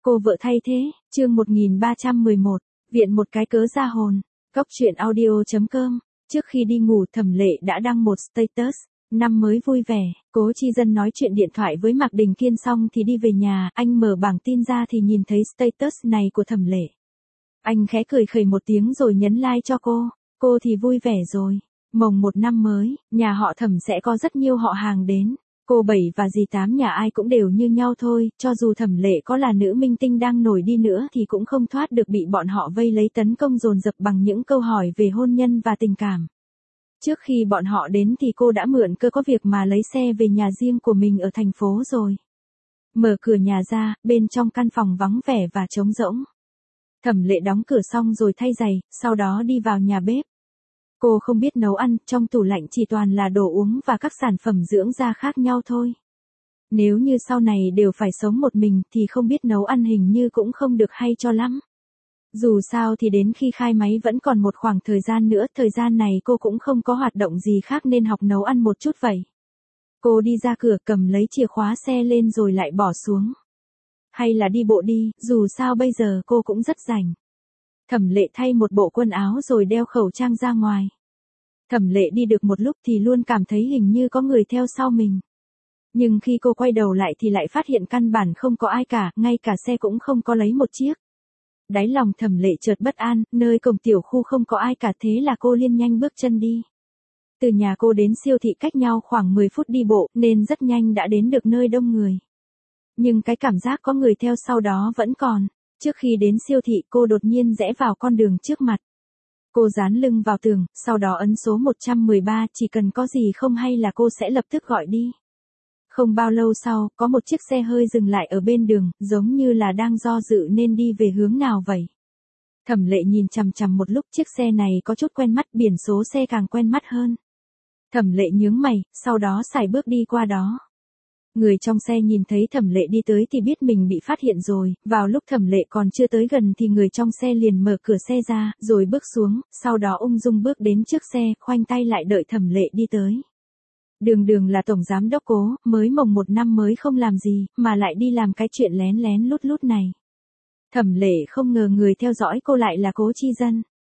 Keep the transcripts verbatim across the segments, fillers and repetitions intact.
Cô vợ thay thế, chương một nghìn ba trăm mười một, viện một cái cớ ra hồn. Cốc truyện audio chấm com. Trước khi đi ngủ Thẩm Lệ đã đăng một status, năm mới vui vẻ. Cố Chi Dân nói chuyện điện thoại với Mạc Đình Kiên xong thì đi về nhà, anh mở bảng tin ra thì nhìn thấy status này của Thẩm Lệ. Anh khẽ cười khẩy một tiếng rồi nhấn like cho cô, cô thì vui vẻ rồi. Mồng một năm mới, nhà họ Thẩm sẽ có rất nhiều họ hàng đến. Cô Bảy và dì Tám nhà ai cũng đều như nhau thôi, cho dù Thẩm Lệ có là nữ minh tinh đang nổi đi nữa thì cũng không thoát được bị bọn họ vây lấy tấn công dồn dập bằng những câu hỏi về hôn nhân và tình cảm. Trước khi bọn họ đến thì cô đã mượn cơ có việc mà lấy xe về nhà riêng của mình ở thành phố rồi. Mở cửa nhà ra, bên trong căn phòng vắng vẻ và trống rỗng. Thẩm Lệ đóng cửa xong rồi thay giày, sau đó đi vào nhà bếp. Cô không biết nấu ăn, trong tủ lạnh chỉ toàn là đồ uống và các sản phẩm dưỡng da khác nhau thôi. Nếu như sau này đều phải sống một mình thì không biết nấu ăn hình như cũng không được hay cho lắm. Dù sao thì đến khi khai máy vẫn còn một khoảng thời gian nữa, thời gian này cô cũng không có hoạt động gì khác nên học nấu ăn một chút vậy. Cô đi ra cửa cầm lấy chìa khóa xe lên rồi lại bỏ xuống. Hay là đi bộ đi, dù sao bây giờ cô cũng rất rảnh. Thẩm Lệ thay một bộ quần áo rồi đeo khẩu trang ra ngoài. Thẩm Lệ đi được một lúc thì luôn cảm thấy hình như có người theo sau mình. Nhưng khi cô quay đầu lại thì lại phát hiện căn bản không có ai cả, ngay cả xe cũng không có lấy một chiếc. Đáy lòng Thẩm Lệ chợt bất an, nơi cổng tiểu khu không có ai cả, thế là cô liên nhanh bước chân đi. Từ nhà cô đến siêu thị cách nhau khoảng mười phút đi bộ nên rất nhanh đã đến được nơi đông người. Nhưng cái cảm giác có người theo sau đó vẫn còn. Trước khi đến siêu thị cô đột nhiên rẽ vào con đường trước mặt. Cô dán lưng vào tường, sau đó ấn số một trăm mười ba, chỉ cần có gì không hay là cô sẽ lập tức gọi đi. Không bao lâu sau, có một chiếc xe hơi dừng lại ở bên đường, giống như là đang do dự nên đi về hướng nào vậy. Thẩm Lệ nhìn chằm chằm một lúc, chiếc xe này có chút quen mắt, biển số xe càng quen mắt hơn. Thẩm Lệ nhướng mày, sau đó sải bước đi qua đó. Người trong xe nhìn thấy Thẩm Lệ đi tới thì biết mình bị phát hiện rồi, vào lúc Thẩm Lệ còn chưa tới gần thì người trong xe liền mở cửa xe ra, rồi bước xuống, sau đó ung dung bước đến trước xe, khoanh tay lại đợi Thẩm Lệ đi tới. Đường Đường là tổng giám đốc Cố, mới mồng một năm mới không làm gì, mà lại đi làm cái chuyện lén lén lút lút này. Thẩm Lệ không ngờ người theo dõi cô lại là Cố Chi Dân.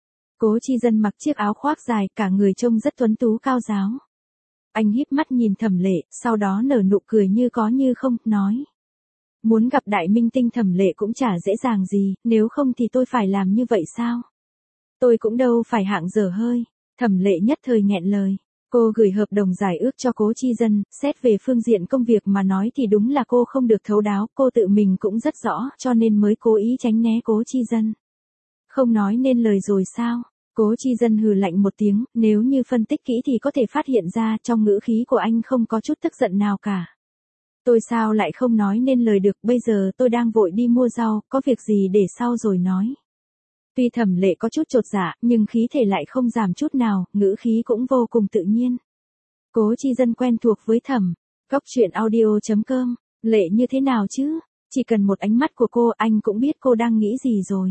Cố Chi Dân mặc chiếc áo khoác dài, cả người trông rất tuấn tú cao ráo. Anh híp mắt nhìn Thẩm Lệ, sau đó nở nụ cười như có như không, nói. Muốn gặp đại minh tinh Thẩm Lệ cũng chả dễ dàng gì, nếu không thì tôi phải làm như vậy sao? Tôi cũng đâu phải hạng dở hơi. Thẩm Lệ nhất thời nghẹn lời. Cô gửi hợp đồng giải ước cho Cố Chi Dân, xét về phương diện công việc mà nói thì đúng là cô không được thấu đáo, cô tự mình cũng rất rõ, cho nên mới cố ý tránh né Cố Chi Dân. Không nói nên lời rồi sao? Cố Chi Dân hừ lạnh một tiếng, nếu như phân tích kỹ thì có thể phát hiện ra trong ngữ khí của anh không có chút tức giận nào cả. Tôi sao lại không nói nên lời được, bây giờ tôi đang vội đi mua rau, có việc gì để sau rồi nói. Tuy Thẩm Lệ có chút chột dạ, nhưng khí thể lại không giảm chút nào, ngữ khí cũng vô cùng tự nhiên. Cố Chi Dân quen thuộc với Thẩm. Cốc truyện audio chấm com. Lệ như thế nào chứ? Chỉ cần một ánh mắt của cô anh cũng biết cô đang nghĩ gì rồi.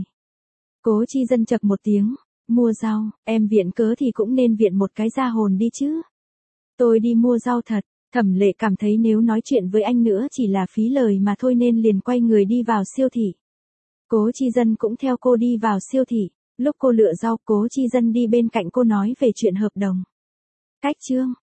Cố Chi Dân chậc một tiếng. Mua rau, em viện cớ thì cũng nên viện một cái ra hồn đi chứ. Tôi đi mua rau thật. Thẩm Lệ cảm thấy nếu nói chuyện với anh nữa chỉ là phí lời mà thôi nên liền quay người đi vào siêu thị. Cố Chi Dân cũng theo cô đi vào siêu thị. Lúc cô lựa rau, Cố Chi Dân đi bên cạnh cô nói về chuyện hợp đồng. Cách chương.